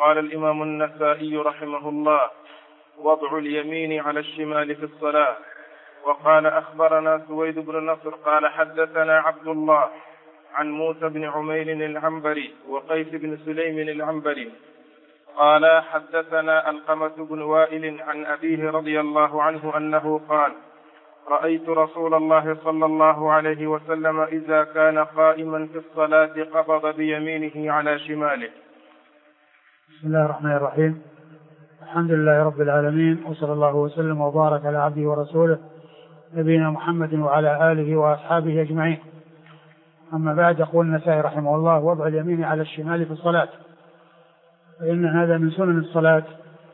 قال الإمام النسائي رحمه الله: وضع اليمين على الشمال في الصلاة. وقال: أخبرنا سويد بن نصر قال: حدثنا عبد الله عن موسى بن عمير العنبري وقيس بن سليم العنبري قال: حدثنا القمة بن وائل عن أبيه رضي الله عنه أنه قال: رأيت رسول الله صلى الله عليه وسلم إذا كان قائما في الصلاة قبض بيمينه على شماله. بسم الله الرحمن الرحيم. الحمد لله رب العالمين، وصلى الله وسلم وبارك على عبده ورسوله نبينا محمد وعلى آله وأصحابه أجمعين. أما بعد، يقول النسائي رحمه الله: وضع اليمين على الشمال في الصلاة. فإن هذا من سنن الصلاة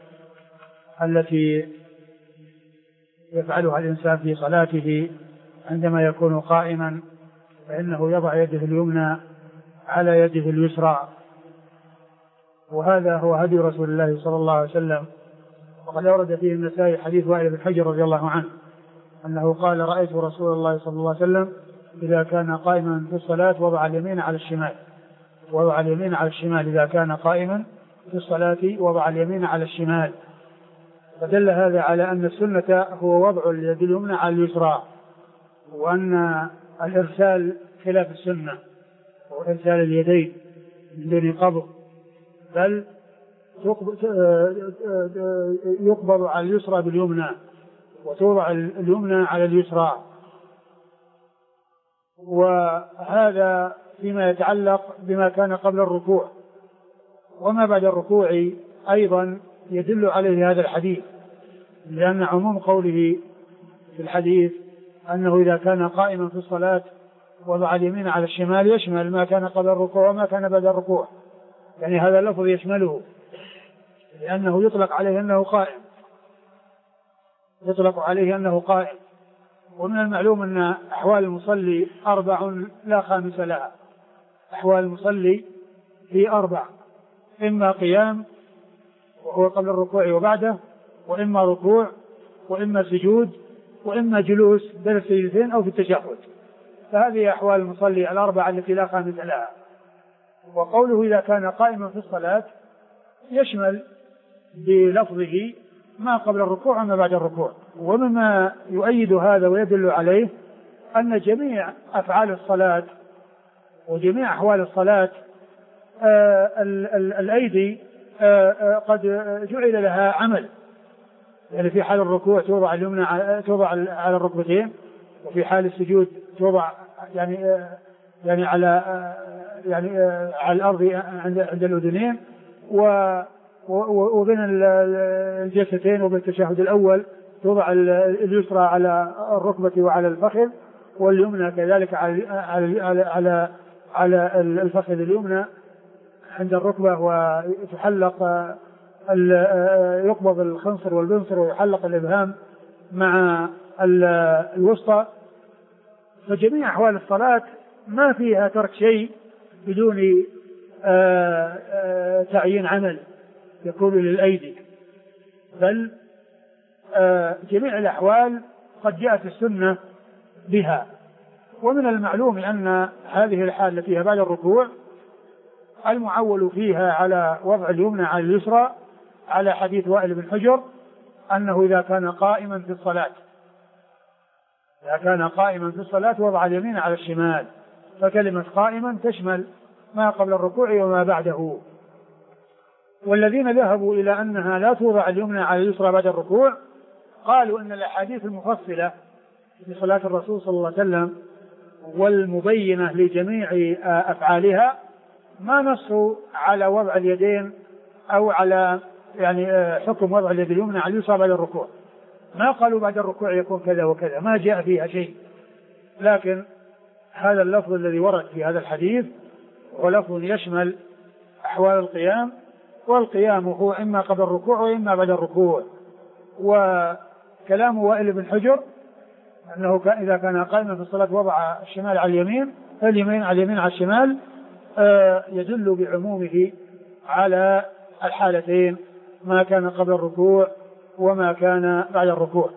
التي يفعلها الإنسان في صلاته عندما يكون قائما، فإنه يضع يده اليمنى على يده اليسرى، وهذا هو هدي رسول الله صلى الله عليه وسلم. وقد أورد فيه النسائي حديث وائل بن حجر رضي الله عنه أنه قال: رأيت رسول الله صلى الله عليه وسلم إذا كان قائما في الصلاة وضع اليمين على الشمال. وضع اليمين على الشمال إذا كان قائما في الصلاة وضع اليمين على الشمال. فدل هذا على أن السنة هو وضع اليد اليمنى على اليسرى، وأن الإرسال خلاف السنة، وإرسال اليدين من دون قبض، بل يقبض على اليسرى باليمنى وتوضع اليمنى على اليسرى. وهذا فيما يتعلق بما كان قبل الركوع. وما بعد الركوع أيضا يدل عليه هذا الحديث، لأن عموم قوله في الحديث أنه إذا كان قائما في الصلاة وضع اليمين على الشمال يشمل ما كان قبل الركوع وما كان بعد الركوع، يعني هذا اللفظ يشمله، لأنه يطلق عليه أنه قائم، يطلق عليه أنه قائم. ومن المعلوم أن أحوال المصلي 4 لا خامس لها. أحوال المصلي في 4، إما قيام وهو قبل الركوع وبعده، وإما ركوع، وإما سجود، وإما جلوس بين السجدتين أو في التشهد. فهذه أحوال المصلي 4 التي لا خامس لها. وقوله إذا كان قائما في الصلاة يشمل بلفظه ما قبل الركوع وما بعد الركوع. ومما يؤيد هذا ويدل عليه أن جميع أفعال الصلاة وجميع أحوال الصلاة الأيدي قد جعل لها عمل. يعني في حال الركوع توضع اليمنى توضع على الركبتين، وفي حال السجود توضع يعني على الأرض عند الأذنين، وبين الجلستين وبين التشهد الأول توضع اليسرى على الركبة وعلى الفخذ، واليمنى كذلك على الفخذ اليمنى عند الركبة، وتحلق يقبض الخنصر والبنصر ويحلق الإبهام مع الوسطى. فجميع أحوال الصلاة ما فيها ترك شيء بدون تعيين عمل يكون للأيدي، بل جميع الأحوال قد جاءت السنة بها. ومن المعلوم أن هذه الحال التي فيها بعد الركوع المعول فيها على وضع اليمنى على اليسرى، على حديث وائل بن حجر أنه إذا كان قائما في الصلاة، إذا كان قائما في الصلاة وضع اليمين على الشمال. فكلمة قائما تشمل ما قبل الركوع وما بعده. والذين ذهبوا إلى أنها لا توضع اليمنى على اليسرى بعد الركوع قالوا أن الأحاديث المفصلة في صلاة الرسول صلى الله عليه وسلم والمبينة لجميع أفعالها ما نصوا على وضع اليدين أو على حكم وضع اليد اليمنى على اليسرى بعد الركوع. ما قالوا بعد الركوع يكون كذا وكذا، ما جاء فيها شيء. لكن هذا اللفظ الذي ورد في هذا الحديث هو لفظ يشمل أحوال القيام، والقيام هو إما قبل الركوع وإما بعد الركوع. وكلام وائل بن حجر أنه إذا كان قائما في الصلاة وضع الشمال على اليمين، اليمين على اليمين على الشمال، يدل بعمومه على الحالتين، ما كان قبل الركوع وما كان بعد الركوع.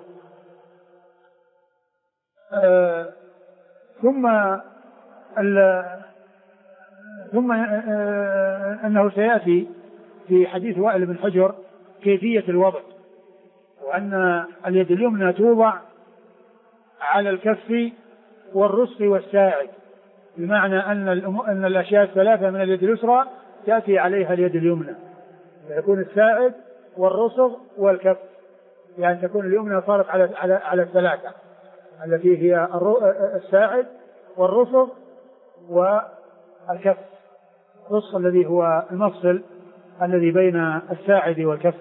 ثم أنه سيأتي في حديث وائل بن حجر كيفية الوضع، وأن اليد اليمنى توضع على الكف والرسغ والساعد، بمعنى أن الأشياء الثلاثة من اليد اليسرى تأتي عليها اليد اليمنى، فيكون الساعد والرسغ والكف، يعني تكون اليمنى صارت على الثلاثة التي هي الساعد والرسغ والكف، الرسغ الذي هو المفصل الذي بين الساعد والكف.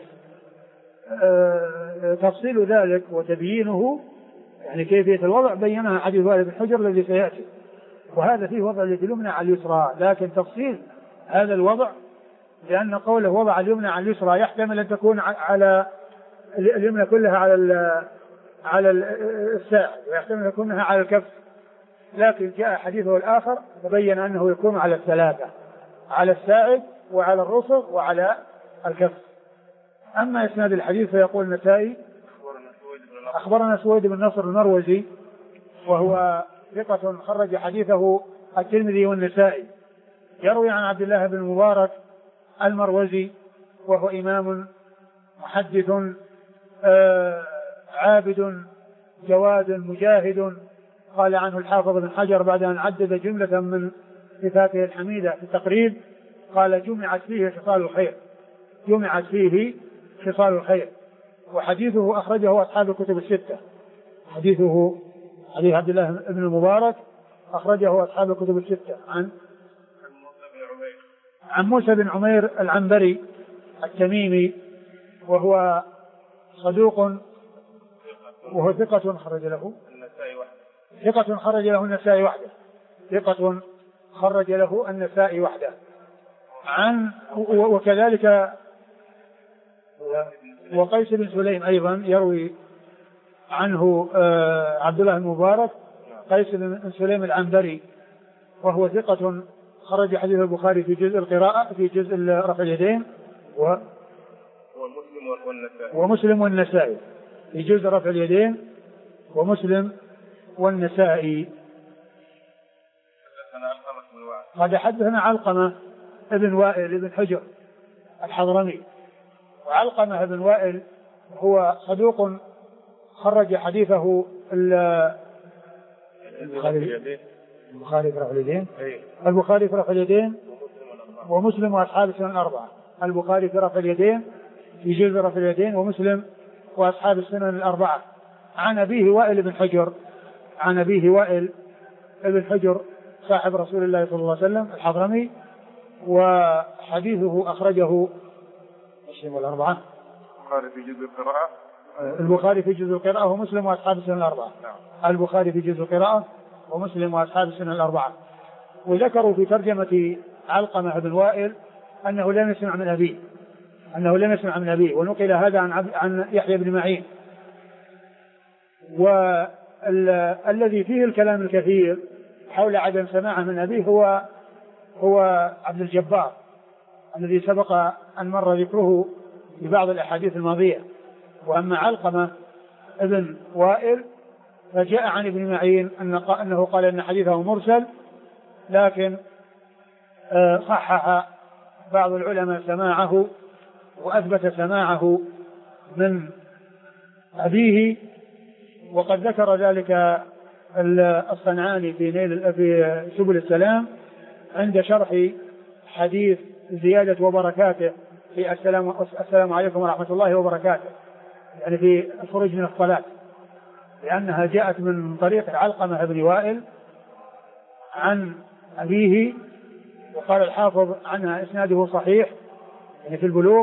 تفصيل ذلك وتبيينه يعني كيفية الوضع بينها حديث وائل بن حجر الذي سيأتي، وهذا فيه وضع اليد اليمنى على اليسرى، لكن تفصيل هذا الوضع لأن قوله وضع اليمنى على اليسرى يحتمل أن تكون على اليمنى كلها على الساعد، ويحتمل أن تكونها على الكف، لكن جاء حديثه الآخر تبين أنه يكون على الثلاثة، على الساعد وعلى الرسغ وعلى الكف. أما إسناد الحديث فيقول النسائي أخبرنا سويد بن نصر المروزي وهو ثقة خرج حديثه الترمذي والنسائي، يروي عن عبد الله بن المبارك المروزي وهو إمام محدث عابد جواد مجاهد، قال عنه الحافظ بن حجر بعد أن عدد جملة من صفاته الحميدة في التقريب قال جمعت فيه خصال الخير، جمعت فيه خصال الخير. وحديثه أخرجه أصحاب الكتب الستة، حديث عبد الله بن المبارك أخرجه أصحاب الكتب الستة عن موسى بن عمير العنبري التميمي وهو صدوق وهو ثقة خرج له النسائي وحده، ثقة خرج له النسائي وحده. وكذلك وقيس بن سليم أيضا يروي عنه عبد الله المبارك، قيس بن سليم العنبري وهو ثقة خرج حديث البخاري في جزء القراءة في جزء رفع اليدين ومسلم والنسائي في جزء رفع اليدين ومسلم والنسائي. قد حدثنا علقمة ابن وائل ابن حجر الحضرمي، وعلقمة ابن وائل هو صدوق خرج حديثه البخاري في رفع اليدين البخاري في رفع اليدين ومسلم وأصحاب السنن الأربعة، البخاري في رفع اليدين في جزء رفع اليدين ومسلم وأصحاب السنن الأربعة. عن أبيه وائل بن حجر، عن أبيه وائل بن حجر صاحب رسول الله صلى الله عليه وسلم الحضرمي، وحديثه أخرجه مسلم والأربعة، البخاري في جزء القراءة ومسلم وأصحاب السنن الأربعة، البخاري في جزء القراءة ومسلم وأصحاب السنن الأربعة. وذكروا في ترجمة علقمة بن وائل أنه لم يسمع من أبيه، ونقل هذا عن يحيى بن معين. والذي فيه الكلام الكثير حول عدم سماعه من أبيه هو عبد الجبار الذي سبق أن مر ذكره في بعض الأحاديث الماضية. وأما علقمة ابن وائل فجاء عن ابن معين أنه قال أن حديثه مرسل، لكن صحح بعض العلماء سماعه وأثبت سماعه من أبيه، وقد ذكر ذلك الصنعاني في سبل السلام عند شرح حديث زيادة وبركاته في السلام عليكم ورحمة الله وبركاته، يعني في الخروج من الصلاة، لأنها جاءت من طريق علقمة بن وائل عن أبيه، وقال الحافظ عنها إسناده صحيح يعني في البلوغ.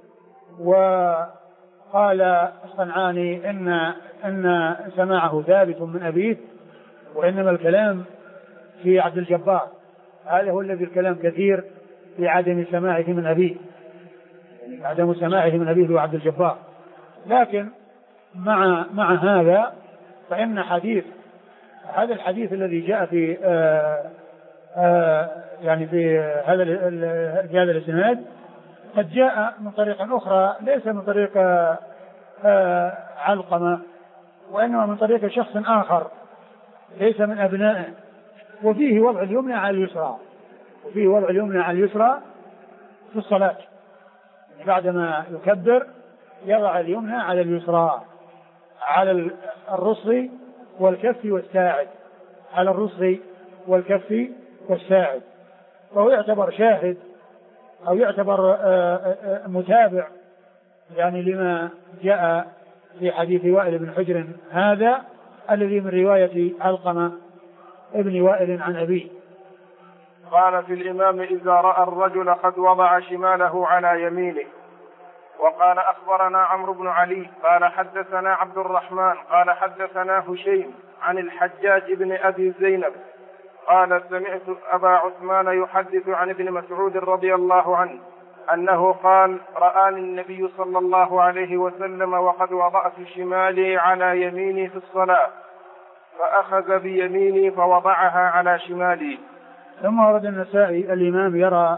وقال الصنعاني إن سماعه ثابت من أبيه، وإنما الكلام في عبد الجبار، هذا هو الذي الكلام كثير في عدم سماعه من أبيه، عدم سماعه من أبيه هو عبد الجبار. لكن مع هذا فإن هذا الحديث الذي جاء في يعني في هذا الإسناد قد جاء من طريق أخرى ليس من طريق علقمة، وإنما من طريق شخص آخر ليس من أبنائه، وفيه وضع اليمنى على اليسرى، في الصلاة، بعدما يكبر يضع اليمنى على اليسرى على الرسغ والكف والساعد، على الرسغ والكف والساعد، فهو يعتبر شاهد أو يعتبر متابع يعني لما جاء في حديث وائل بن حجر هذا الذي من رواية علقمة ابن وائل عن أبيه. قال في الإمام إذا رأى الرجل قد وضع شماله على يمينه. وقال أخبرنا عمرو بن علي قال حدثنا عبد الرحمن قال حدثنا هشيم عن الحجاج بن أبي زينب قال سمعت أبا عثمان يحدث عن ابن مسعود رضي الله عنه أنه قال رآني النبي صلى الله عليه وسلم وقد وضعت شمالي على يميني في الصلاة فأخذ بيميني فوضعها على شمالي. ثم ورد النسائي الإمام يرى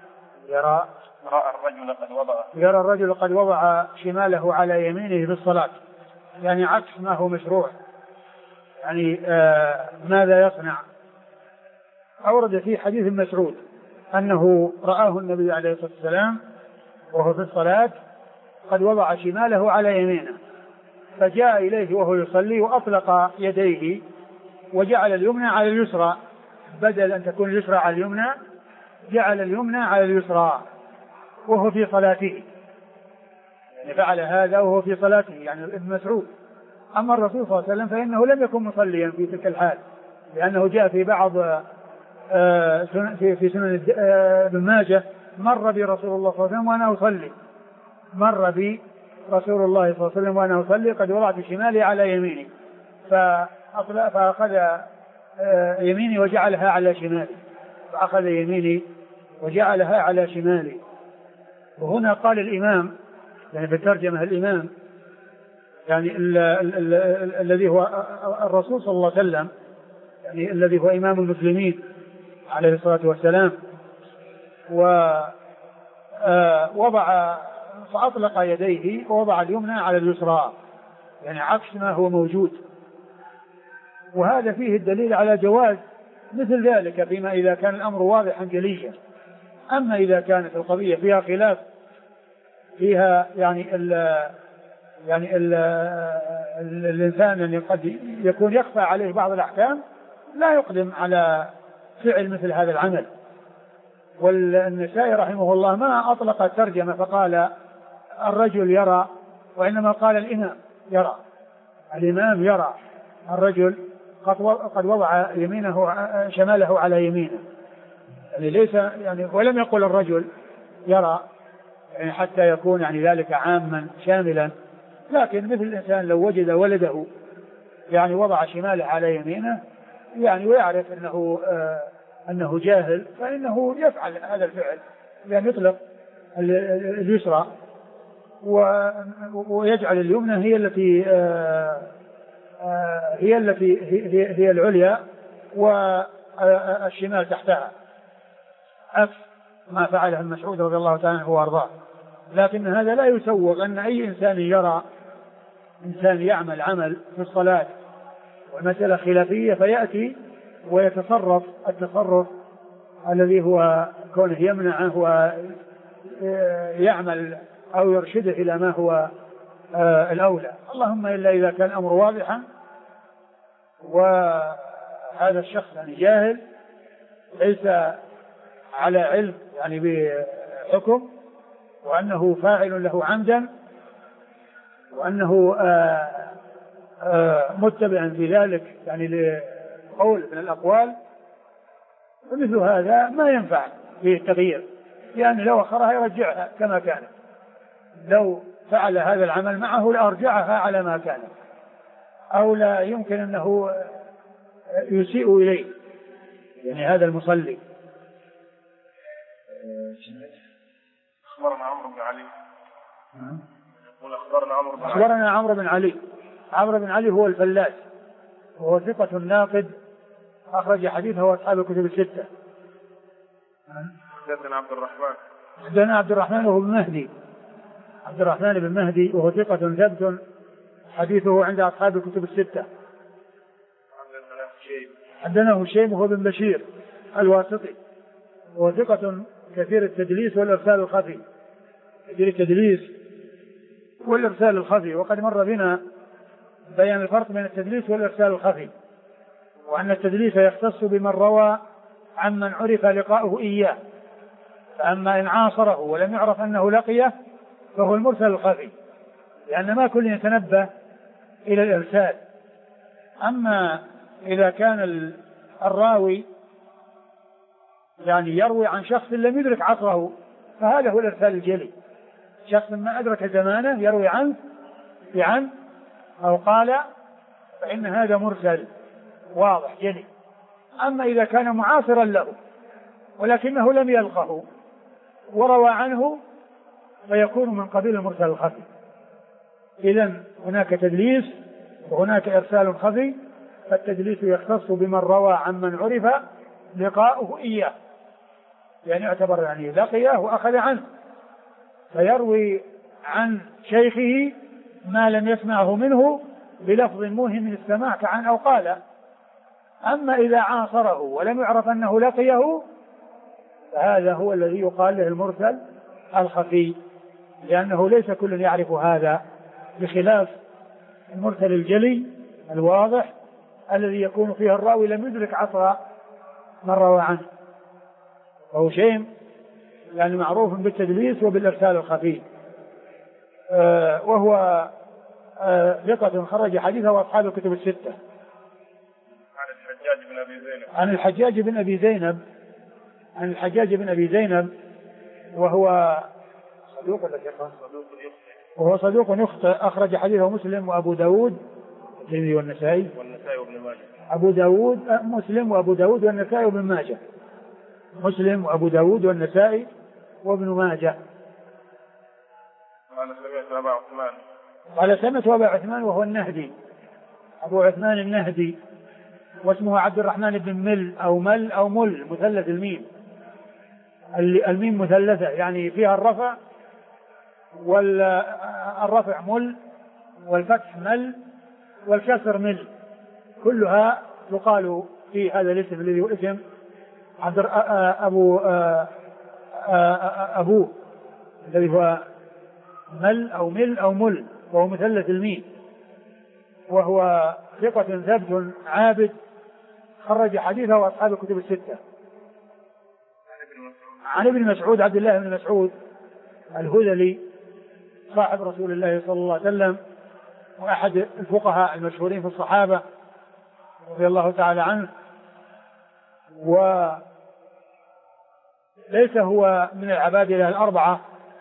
الرجل قد وضع شماله على يمينه في الصلاة، يعني عكس ما هو مشروع، يعني ماذا يصنع؟ أورد في حديث مسعود أنه رآه النبي عليه الصلاة والسلام وهو في الصلاة قد وضع شماله على يمينه، فجاء إليه وهو يصلي وأطلق يديه وجعل اليمنى على اليسرى، بدل أن تكون اليسرى على اليمنى جعل اليمنى على اليسرى وهو في صلاته، يعني فعل هذا وهو في صلاته يعني ابن مسعود. أما الرسول صلى الله عليه وسلم فإنه لم يكن مصليا في تلك الحال، لأنه جاء في بعض في سنن ابن ماجه مر بي رسول الله صلى الله عليه وسلم وأنا أصلي، مر بي رسول الله صلى الله عليه وسلم وأنا أصلي قد وضعت شمالي على يميني فأخذ يميني وجعلها على شمالي، فأخذ يميني وجعلها على شمالي. وهنا قال الإمام يعني في الترجمة الإمام يعني الذي هو الرسول صلى الله عليه وسلم، يعني الذي هو إمام المسلمين عليه الصلاة والسلام، ووضع فأطلق يديه ووضع اليمنى على اليسرى، يعني عكس ما هو موجود. وهذا فيه الدليل على جواز مثل ذلك فيما إذا كان الأمر واضحا جليا. أما إذا كانت القضية فيها خلاف، فيها الإنسان يعني قد يكون يخفى عليه بعض الأحكام لا يقدم على فعل مثل هذا العمل. والنسائي رحمه الله ما أطلق الترجمة فقال الرجل يرى، وإنما قال الإمام يرى، الإمام يرى الرجل قد وضع يمينه شماله على يمينه، يعني ليس يعني ولم يقل الرجل يرى يعني حتى يكون يعني ذلك عاما شاملا، لكن مثل الإنسان لو وجد ولده يعني وضع شماله على يمينه يعني ويعرف أنه جاهل فإنه يفعل هذا الفعل، يعني يطلق اليسرى ويجعل اليمنى هي العليا والشمال تحتها، عكس ما فعله المسعود رضي الله تعالى عنه وارضاه. لكن هذا لا يسوغ أن أي إنسان يرى إنسان يعمل عمل في الصلاة والمسألة خلافية فيأتي ويتصرف التصرف الذي هو كونه يمنعه ويعمل أو يرشده إلى ما هو الأولى، اللهم إلا إذا كان الأمر واضحا وهذا الشخص يعني جاهل ليس على علم يعني بحكم، وأنه فاعل له عمدا، وأنه متبع في ذلك يعني لقول من الأقوال، فمثل هذا ما ينفع فيه التغيير، يعني لو أخرها يرجعها كما كانت، لو فعل هذا العمل معه لأرجعها على ما كانت، أو لا يمكن أنه يسيء إليه يعني هذا المصلي. أخبرنا عمرو بن علي أخبرنا عمرو بن علي. عمرو بن علي هو الفلاس وهو ثقة ناقد أخرج حديثه أصحاب الكتب الستة. حدثنا عبد الرحمن وهو بن مهدي، عبد الرحمن بن مهدي وهو ثقة ثبت حديثه عند أصحاب الكتب الستة. حدثنا هشيم وهو بن بشير الواسطي وهو ثقة كثير التدليس والإرسال الخفي يجري التدليس والإرسال الخفي. وقد مر بنا بيان الفرق بين التدليس والإرسال الخفي، وأن التدليس يختص بمن روى عمن عرف لقاؤه إياه، فأما إن عاصره ولم يعرف أنه لقيه فهو المرسل الخفي، لأن ما كل يتنبه إلى الإرسال. أما إذا كان الراوي يعني يروي عن شخص لم يدرك عصره فهذا هو الإرسال الجلي، شخص ما أدرك زمانه يروي عنه بعنه أو قال، فإن هذا مرسل واضح جلي. أما إذا كان معاصرا له ولكنه لم يلقه وروى عنه فيكون من قبيل المرسل الخفي. إذن هناك تدليس وهناك إرسال خفي، فالتدليس يختص بمن روى عمن عرف لقاؤه إياه، يعني يعتبر يعني لقيه وأخذ عنه، فيروي عن شيخه ما لم يسمعه منه بلفظ موهم من السماع كعن أو قال. أما إذا عاصره ولم يعرف أنه لقيه فهذا هو الذي يقال له المرسل الخفي، لأنه ليس كل يعرف هذا، بخلاف المرسل الجلي الواضح الذي يكون فيه الراوي لم يدرك عصر من روى عنه، وهو شيء يعني معروف بالتدليس وبالإرسال الخفي. وهو ثقة خرج حديثه وأصحاب الكتب الستة. عن الحجاج بن أبي زينب وهو صدوق ولا ثقة؟ وهو صدوق يخطئ، أخرج حديثه مسلم وأبو داود والنسائي وابن ماجه. أبو داود مسلم وأبو داود والنسائي وابن ماجه. مسلم وأبو داود والنسائي وابن ماجه. قال سمعت أبا عثمان وهو النهدي، أبو عثمان النهدي، واسمه عبد الرحمن بن مل أو مل أو مل مثلث الميم، الميم مثلثة يعني فيها الرفع، والرفع مل والفتح مل والكسر مل، كلها تقال في هذا الاسم الذي هو اسم أبوه الذي هو مل أو مل أو مل، وهو مثلث الميم، وهو ثقة ثبت عابد خرج حديثه وأصحاب الكتب الستة. عن ابن مسعود عبد الله بن مسعود الهذلي صاحب رسول الله صلى الله عليه وسلم وأحد الفقهاء المشهورين في الصحابة رضي الله تعالى عنه، وليس هو من العبادلة الأربعة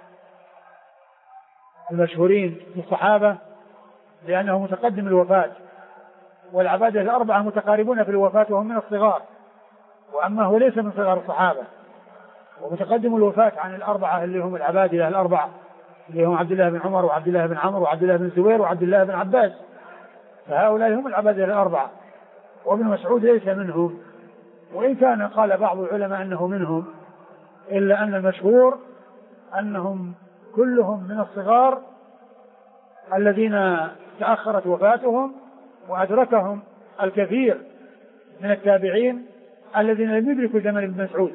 المشهورين في الصحابة لأنه متقدم الوفاة، والعبادلة الأربعة متقاربون في الوفاة وهم من الصغار، وأما هو ليس من صغار الصحابة، ومتقدم الوفاة عن الأربعة اللي هم العبادلة الأربعة اللي هم عبد الله بن عمر وعبد الله بن عمرو وعبد الله بن زبير وعبد الله بن عباس، فهؤلاء هم العبادلة الأربعة، وابن مسعود ليس منهم، وإن كان قال بعض العلماء أنه منهم، إلا أن المشهور أنهم كلهم من الصغار الذين تأخرت وفاتهم، وأدركهم الكثير من التابعين الذين لم يدركوا زمن ابن مسعود،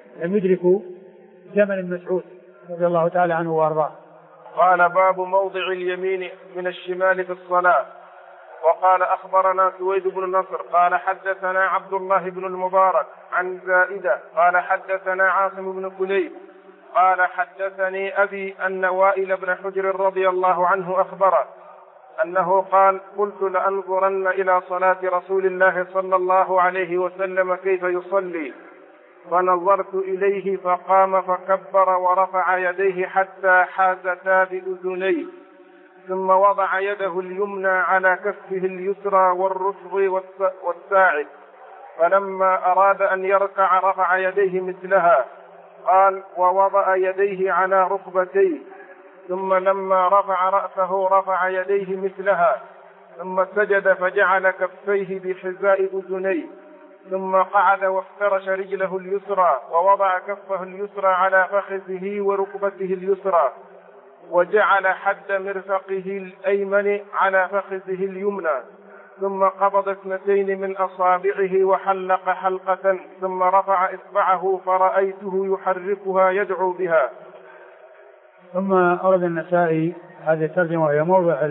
رضي الله تعالى عنه وارضاه. قال باب موضع اليمين من الشمال في الصلاة. وقال أخبرنا سويد بن نصر قال حدثنا عبد الله بن المبارك عن زائدة قال حدثنا عاصم بن كليب قال حدثني أبي أن وائل بن حجر رضي الله عنه أخبره أنه قال قلت لأنظرن إلى صلاة رسول الله صلى الله عليه وسلم كيف يصلي، فنظرت إليه فقام فكبر ورفع يديه حتى حازتا بأذنيه، ثم وضع يده اليمنى على كفه اليسرى والرسغ والساعد، فلما أراد أن يركع رفع يديه مثلها، قال ووضع يديه على ركبتيه، ثم لما رفع رأسه رفع يديه مثلها، ثم سجد فجعل كفيه بحذاء أذنيه، ثم قعد وافترش رجله اليسرى ووضع كفه اليسرى على فخذه وركبته اليسرى، وجعل حد مرفقه الأيمن على فخذه اليمنى، ثم قبض 2 من أصابعه وحلق حلقة، ثم رفع إصبعه فرأيته يحركها يدعو بها، ثم أورد النسائي هذه الترجمة وهي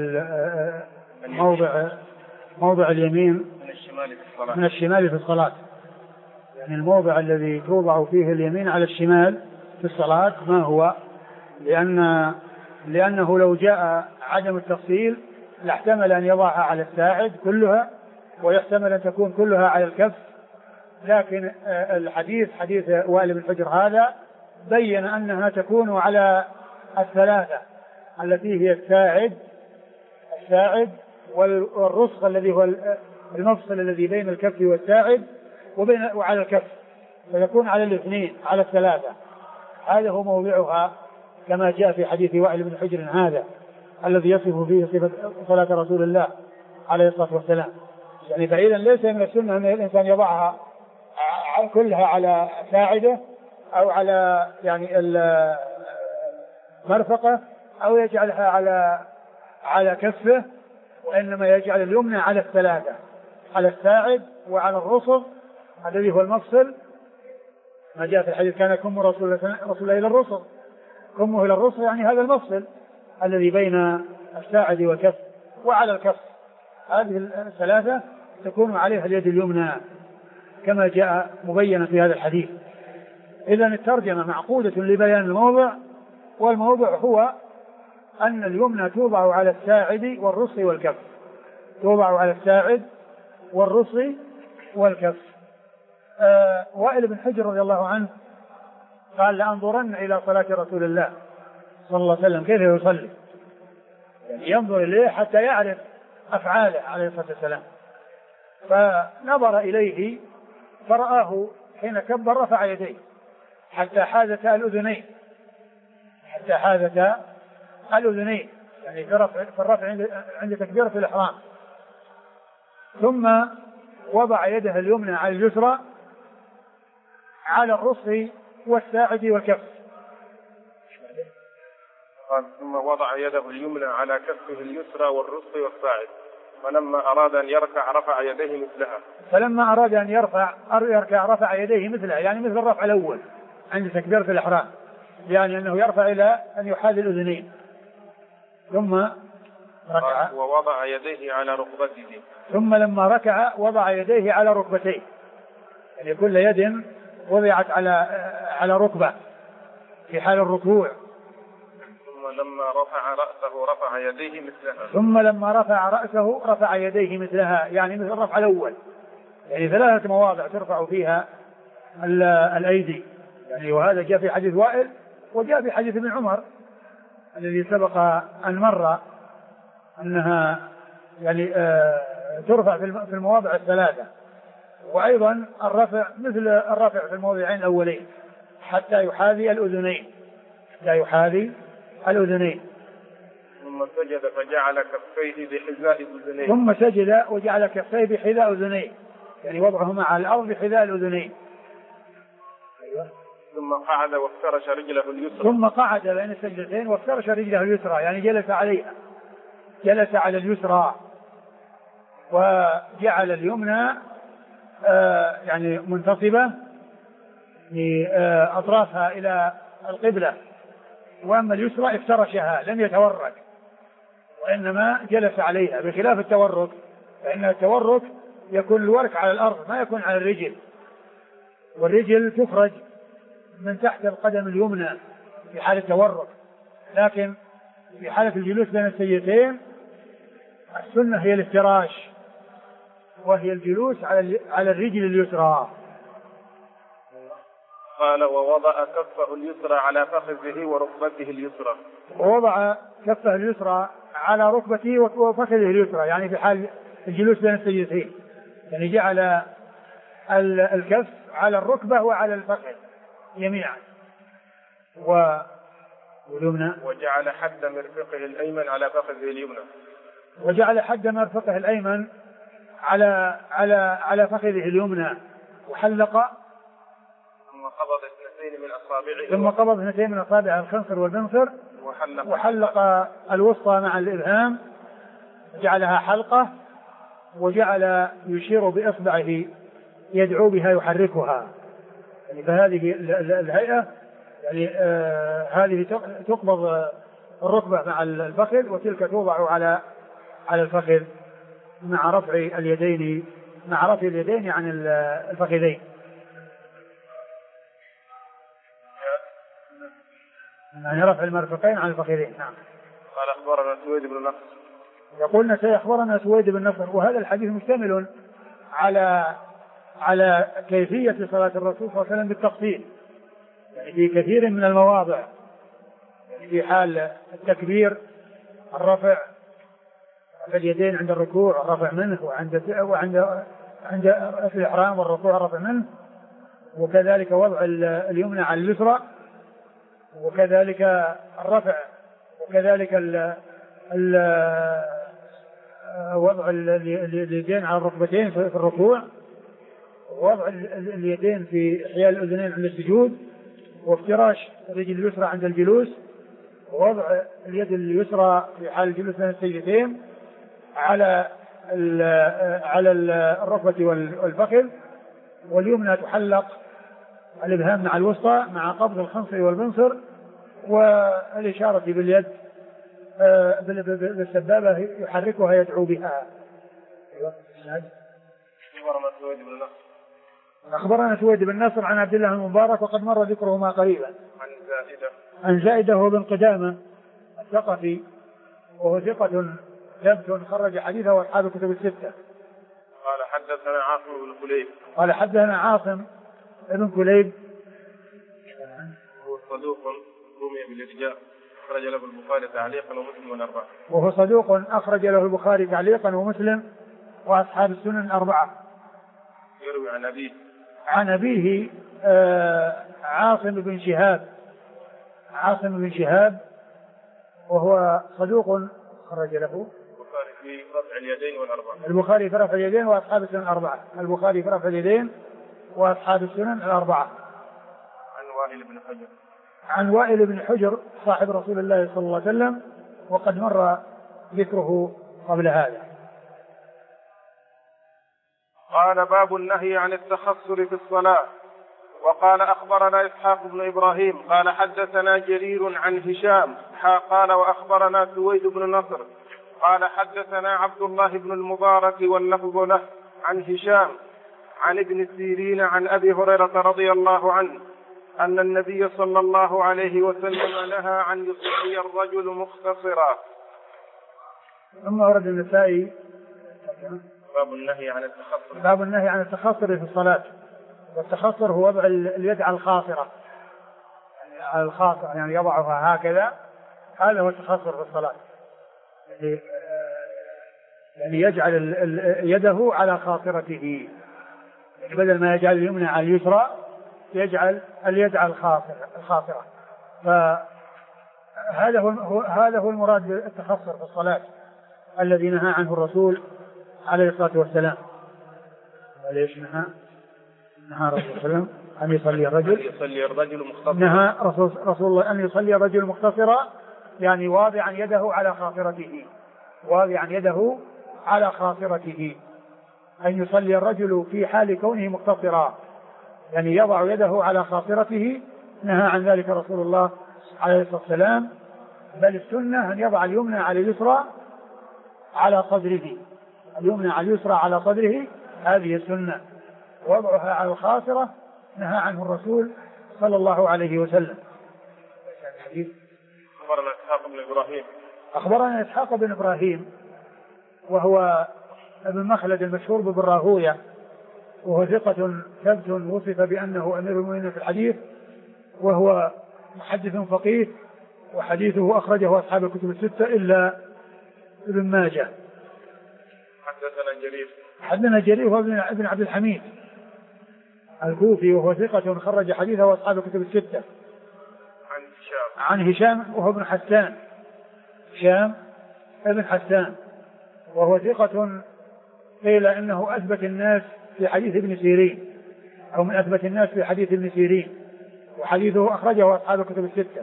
موضع اليمين من الشمال في الصلاة، يعني الموضع الذي توضع فيه اليمين على الشمال في الصلاة ما هو، لأنه لو جاء عدم التفصيل لاحتمل أن يضعها على الساعد كلها ويحتمل أن تكون كلها على الكف، لكن الحديث حديث وائل بن حجر هذا بين أنها تكون على الثلاثة التي هي الساعد والرسغ الذي هو المفصل الذي بين الكف والساعد وعلى الكف، فيكون على الاثنين على الثلاثة. هذا هو موضعها كما جاء في حديث وائل بن حجر هذا الذي يصف فيه صفة صلاة رسول الله عليه الصلاة والسلام. يعني فإذا ليس من السنة أن الإنسان يضعها كلها على ساعده أو على يعني المرفقة أو يجعلها على كفه، وإنما يجعل اليمنى على الثلاثة، على الساعد وعلى الرسغ الذي هو المفصل، ما جاء في الحديث كان كم رسول الله إلى الرسغ، كمه إلى الرسغ يعني هذا المفصل الذي بين الساعد والكف، وعلى الكف. هذه الثلاثة تكون عليها اليد اليمنى كما جاء مبينا في هذا الحديث. إذن الترجمة معقودة لبيان الموضع، والموضع هو أن اليمنى توضع على الساعد والرسغ والكف، توضع على الساعد والرسغ والكف. وائل بن حجر رضي الله عنه قال لأنظرن إلى صلاة رسول الله صلى الله عليه وسلم كيف يصلي، يعني ينظر إليه حتى يعرف أفعاله عليه الصلاة والسلام. فنظر إليه فرآه حين كبر رفع يديه حتى حاذتا الأذنين، يعني في الرفع عند تكبيرة الإحرام، ثم وضع يده اليمنى على اليسرى على الرسغ والساعد والكف. ثم وضع يده اليمنى على كفه اليسرى والرسغ والساعد، فلما أراد أن يركع رفع يديه مثلها. فلما أراد أن يركع رفع يديه مثلها، يعني مثل الرفع الأول عند تكبيرة الإحرام، يعني أنه يرفع إلى أن يحاذي الأذنين، ثم ركع ووضع يديه على ركبته، ثم لما ركع وضع يديه على ركبتيه، يعني كل يد وضعت على ركبة في حال الركوع. ثم لما رفع رأسه رفع يديه مثلها، يعني مثل الرفع الأول، يعني 3 مواضع ترفع فيها الأيدي، يعني وهذا جاء في حديث وائل وجاء في حديث ابن عمر الذي سبق أن مر أنها يعني ترفع في المواضع الثلاثة، وأيضا الرفع مثل الرفع في الموضعين الأولين حتى يحاذي الأذنين. ثم سجد فجعل كفيه بحذاء أذنيه. ثم سجد وجعل كفيه بحذاء أذنيه، يعني وضعهما على الأرض بحذاء الأذنين. ثم قعد وافترش رجله اليسرى. ثم قعد بين السجدتين وافترش رجله اليسرى، يعني جلس عليها، جلس على اليسرى، وجعل اليمنى يعني منتصبة أطرافها إلى القبلة، وأما اليسرى افترشها لم يتورك، وإنما جلس عليها، بخلاف التورك، فإن التورك يكون الورك على الأرض ما يكون على الرجل، والرجل تخرج من تحت القدم اليمنى في حال التورك، لكن في حالة الجلوس بين السجدتين السنة هي الافتراش، وهي الجلوس على الرجل اليسرى. قال ووضع كفه اليسرى على فخذه وركبته اليسرى. ووضع كفه اليسرى على ركبته وفخذه اليسرى، يعني في حال الجلوس بين السجدتين، يعني جعل الكف على الركبة وعلى الفخذ جميعا. واليمنى وجعل حد مرفقه الأيمن على فخذه اليمنى. وجعل حد مرفقه الأيمن على فخذه اليمنى، وحلق ثم قبض 2 من أصابعه الخنصر والبنصر، وحلق الوسطى مع الإبهام، جعلها حلقة، وجعل يشير بإصبعه يدعو بها يحركها، يعني فهذه الهيئة يعني هذه تقبض الركبة مع الفخذ، وتلك توضع على الفخذ مع رفع اليدين عن الفخذين. يعني رفع المرفقين عن الفخذين. نعم. قال أخبرنا سويد بن نصر. يقولنا سيخبرنا سويد بن نصر، وهذا الحديث مشتمل على كيفية صلاة الرسول صلى الله عليه وسلم بالتفصيل، يعني في كثير من المواضع، يعني في حال التكبير الرفع اليدين عند الركوع الرفع منه، وعند الإحرام والركوع الرفع منه، وكذلك وضع اليمنى على اليسرى، وكذلك الرفع، وكذلك وضع اليدين على الركبتين في الركوع، ووضع اليدين في حيال الأذنين عند السجود، وافتراش الرجل اليسرى عند الجلوس، ووضع اليد اليسرى في حال الجلوس بين السجدتين على الركبة والفخذ، واليمنى تحلق الإبهام مع الوسطى مع قبض الخنصر والبنصر، والإشارة باليد بالسبابة يحركها يدعو بها. أخبرنا سويد بن نصر عن عبد الله المبارك، وقد مر ذكرهما قريبا. عن زائدة هو بن قدامة الثقفي، وهو ثقة ثبت خرج حديثه وأصحاب الكتب الستة. قال حدثنا عاصم بن كليب. قال حدثنا عاصم بن كليب، هو صدوق رمي بالإرجاء، أخرج له البخاري تعليقا ومسلم والأربعة. وهو صدوق أخرج له البخاري تعليقا ومسلم وأصحاب السنن الأربعة. يروي عن أبيه عاصم بن شهاب، وهو صدوق خرج له البخاري في رفع اليدين والأربعة. البخاري في رفع اليدين وأصحاب السنن الأربعة. البخاري في رفع اليدين وأصحاب السنن الأربعة. عن وائل بن حجر صاحب رسول الله صلى الله عليه وسلم، وقد مر ذكره قبل هذا. قال باب النهي عن التخصر في الصلاة. وقال أخبرنا إسحاق بن إبراهيم قال حدثنا جرير عن هشام قال وأخبرنا سويد بن نصر قال حدثنا عبد الله بن المبارك واللفظ له عن هشام عن ابن سيرين عن أبي هريرة رضي الله عنه أن النبي صلى الله عليه وسلم نهى عن يصلي الرجل مختصرا. ثم ورد النسائي باب النهي عن التخصر في الصلاة. والتخصر هو وضع اليد على الخاصرة، يعني يضعها هكذا، هذا هو التخصر في الصلاة، يعني يجعل يده على خاصرته، يعني بدل ما يجعل اليمنى على اليسرى يجعل اليد على الخاصرة. فهذا هو المراد بالتخصر في الصلاة الذي نهى عنه الرسول عليه الصلاة والسلام. وليش نهى الرسول صلى الله عليه وسلم أن يصلي الرجل مختصرا. نهى رسول الله أن يصلي الرجل مختصرا، يعني واضعا يده على خاصرته، أن يصلي الرجل في حال كونه مختصرا، يعني يضع يده على خاصرته. نهى عن ذلك رسول الله عليه الصلاة والسلام، بل السنة أن يضع اليمنى على اليسرى على صدره، هذه السنة. وضعها على الخاصرة نهى عنه الرسول صلى الله عليه وسلم. أخبرنا إسحاق بن إبراهيم وهو ابن مخلد المشهور بابن راهوية، وهو ثقة ثبت وصف بأنه أمير المؤمنين في الحديث، وهو محدث فقيه، وحديثه أخرجه أصحاب الكتب الستة إلا ابن ماجه. حدثنا جرير هو ابن عبد الحميد الكوفي، وهو ثقة خرج حديثه أصحاب الكتب الستة. عن هشام وهو ابن حسان، هشام ابن حسان، وهو ثقة قيل إنه أثبت الناس في حديث ابن سيرين، أو من أثبت الناس في حديث ابن سيرين، وحديثه أخرجه أصحاب الكتب الستة.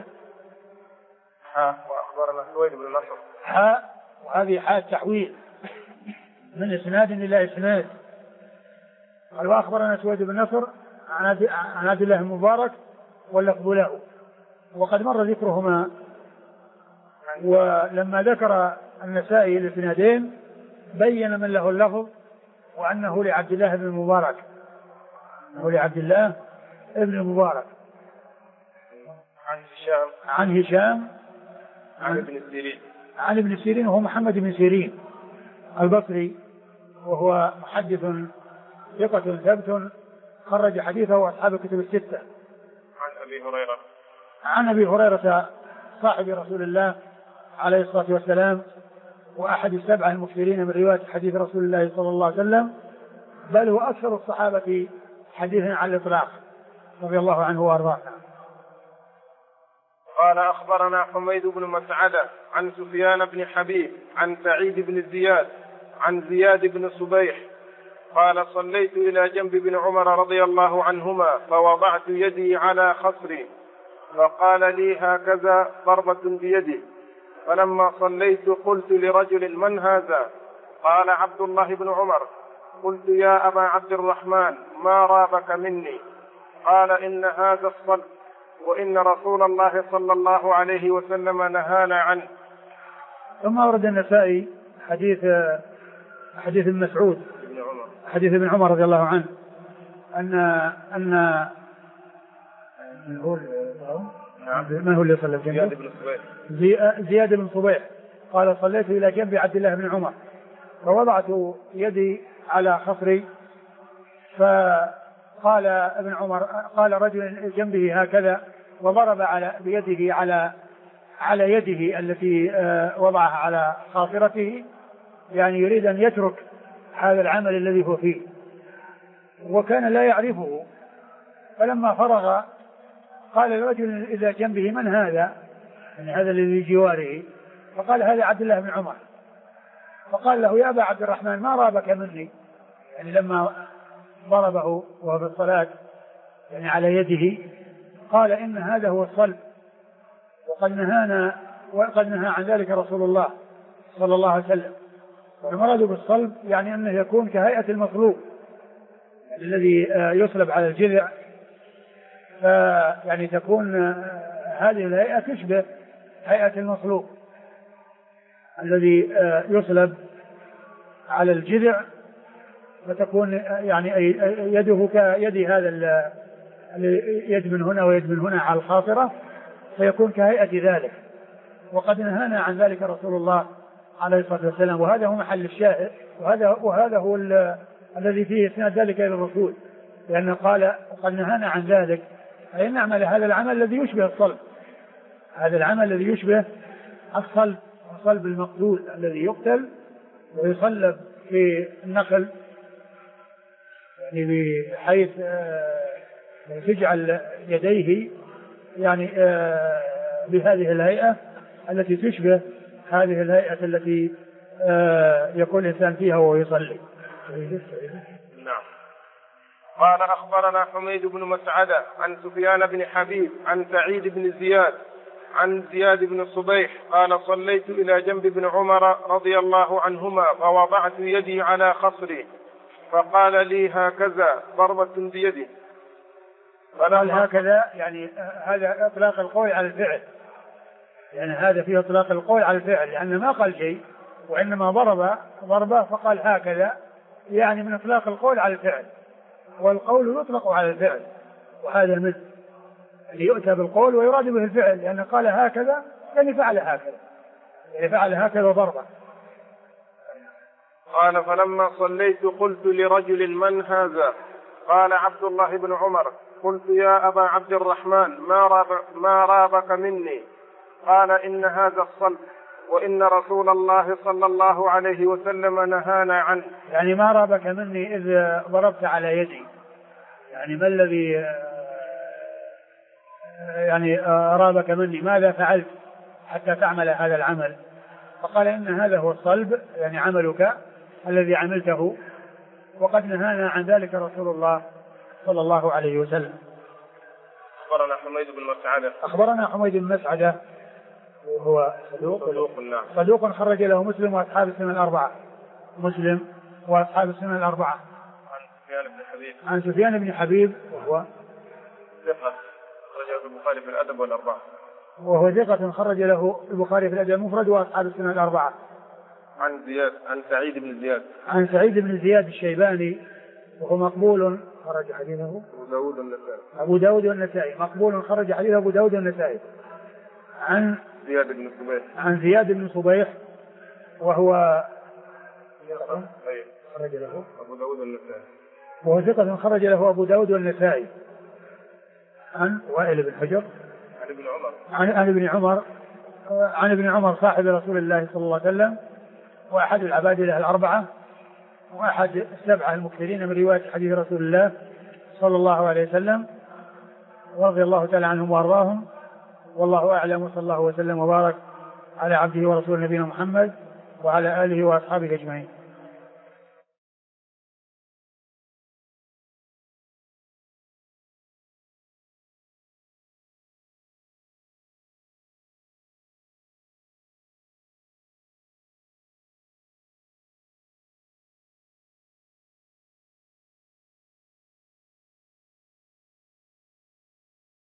وأخبرنا سويد بن نصر. وهذه حال تحويل من إسناد إلى إسناد. قال وأخبرنا سويد بن نصر عن عبد الله المبارك واللفظ له. وقد مر ذكرهما. ولما ذكر النسائي الاسنادين بين من له اللفظ وأنه لعبد الله بن المبارك، أنه لعبد الله بن المبارك عن هشام عن ابن سيرين، عن ابن سيرين وهو محمد بن سيرين البصري، وهو محدث ثقة ثبت خرج حديثه أصحاب الكتب الستة. عن أبي هريرة صاحب رسول الله عليه الصلاة والسلام، وأحد السبعة المكثرين من رواية حديث رسول الله صلى الله عليه وسلم، بل هو أكثر الصحابة حديثا على الإطلاق رضي الله عنه وأرضاه. قال أخبرنا حميد بن مسعدة عن سفيان بن حبيب عن سعيد بن زياد عن زياد بن صبيح قال صليت إلى جنب بن عمر رضي الله عنهما فوضعت يدي على خصري فقال لي هكذا ضربة بيدي، فلما صليت قلت لرجل من هذا؟ قال عبد الله بن عمر. قلت يا أبا عبد الرحمن ما رابك مني؟ قال إن هذا الصلب، وإن رسول الله صلى الله عليه وسلم نهانا عنه. ثم أورد النسائي حديث ابن مسعود حديث ابن عمر رضي الله عنه أن من هو اللي صلى جنبه؟ زياد بن صبيح قال صليت إلى جنب عبد الله بن عمر فوضعت يدي على خصري، فقال ابن عمر قال رجل جنبه هكذا وضرب بيده على يده التي وضعها على خاصرته، يعني يريد أن يترك هذا العمل الذي هو فيه، وكان لا يعرفه. فلما فرغ قال الرجل إذا جنبه من هذا؟ يعني هذا الذي جواره، فقال هذا عبد الله بن عمر. فقال له يا أبا عبد الرحمن ما رابك مني؟ يعني لما ضربه وهو في الصلاة يعني على يده، قال إن هذا هو الصلب، وقد نهى عن ذلك رسول الله صلى الله عليه وسلم. والمراد بالصلب يعني أنه يكون كهيئة المصلوب الذي يصلب على الجذع، فيعني تكون هذه الهيئة تشبه هيئة المصلوب الذي يصلب على الجذع، فتكون يعني يده كيد هذا يد من هنا ويد من هنا على الخاصرة، فيكون كهيئة ذلك. وقد نهانا عن ذلك رسول الله عليه الصلاة والسلام، وهذا هو محل الشاهد، وهذا هو الذي فيه اسناد ذلك إلى الرسول، لأنه قال قد نهانا عن ذلك، أي نعمل هذا العمل الذي يشبه الصلب، هذا العمل الذي يشبه الصلب، صلب المقتول الذي يقتل ويصلب في النخل، يعني بحيث تجعل يديه يعني بهذه الهيئة التي تشبه هذه الهيئة التي يكون الإنسان فيها وهو يصلي. نعم. قال أخبرنا حميد بن مسعدة عن سفيان بن حبيب عن سعيد بن زياد عن زياد بن صبيح قال صليت إلى جنب بن عمر رضي الله عنهما فوضعت يدي على خصري فقال لي هكذا ضربة بيدي. قال هكذا يعني هذا إطلاق القول على الفعل، يعني هذا فيه إطلاق القول على الفعل، لأنه ما قال شيء وإنما ضربة فقال هكذا، يعني من إطلاق القول على الفعل، والقول يطلق على الفعل، وهذا من يؤتى بالقول ويراد به الفعل، لأنه قال هكذا يعني فعل هكذا، يعني فعل هكذا ضربة. قال فلما صليت قلت لرجل من هذا؟ قال عبد الله بن عمر. قلت يا أبا عبد الرحمن ما رابك مني؟ قال إن هذا الصلب، وإن رسول الله صلى الله عليه وسلم نهانا عنه. يعني ما رابك مني إذ ضربت على يدي، يعني ما الذي يعني رابك مني؟ ماذا فعلت حتى تعمل هذا العمل؟ فقال إن هذا هو الصلب، يعني عملك الذي عملته، وقد نهانا عن ذلك رسول الله صلى الله عليه وسلم. أخبرنا حميد بن مسعدة. أخبرنا حميد بن مسعدة وهو صدوق خرج له مسلم وأصحاب السنن الأربعة. مسلم وأصحاب السنن الأربعة. عن سفيان بن حبيب وهو ثقة، خرج له البخاري في الأدب والأربعة. وهو ثقة خرج له البخاري في الأدب المفرد وأصحاب السنن الأربعة. عن سعيد بن زياد. عن سعيد بن زياد الشيباني وهو مقبول خرج حديثه أبو داود والنسائي. مقبول خرج حديثه أبو داود والنسائي. عن زياد بن صبيح وهو خرج له أبو داود والنسائي. وهو ثقة خرج له أبو داود والنسائي. عن وائل بن حجر عن ابن عمر صاحب رسول الله صلى الله عليه وسلم وأحد العبادلة الأربعة وأحد السبعة المكثرين من رواية حديث رسول الله صلى الله عليه وسلم رضي الله تعالى عنهم وأرضاهم. والله أعلم وصلى الله وسلم وبارك على عبده ورسوله نبينا محمد وعلى آله وأصحابه أجمعين.